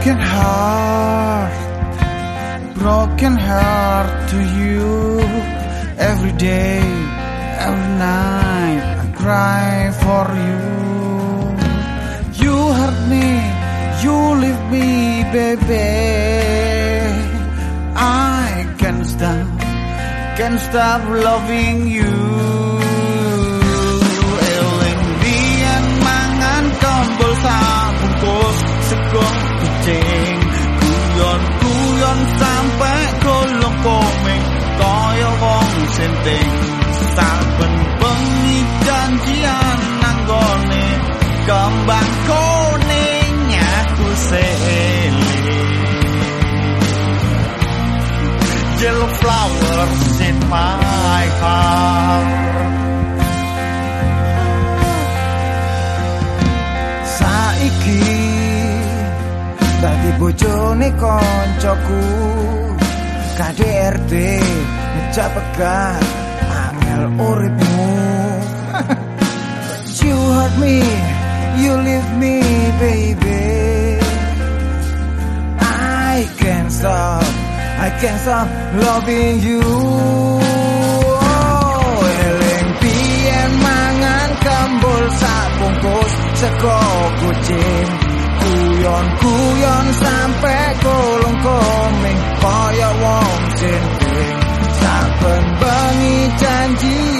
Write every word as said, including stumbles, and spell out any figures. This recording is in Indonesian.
broken heart, broken heart to you. Every day, every night, I cry for you. You hurt me, you leave me, baby. I can't stop, can't stop loving you. Eling biyen mangan kembul sabungkus sego kucing, guyon-guyon sampai golong komeng kaya wong senting. Saben bengi janjian nanggone kembang kuning aku seling. Yellow flowers in my heart. Saiki dadi bojone koncoku K D R T ngejak pegat angel uripmu. You hurt me, you leave me, baby. I can't stop, I can't stop loving you. Oh, eling biyen mangan kembul sabungkus sego kucing, guyon-guyon sampe golong komeng kaya wong senting. Saben bengi janji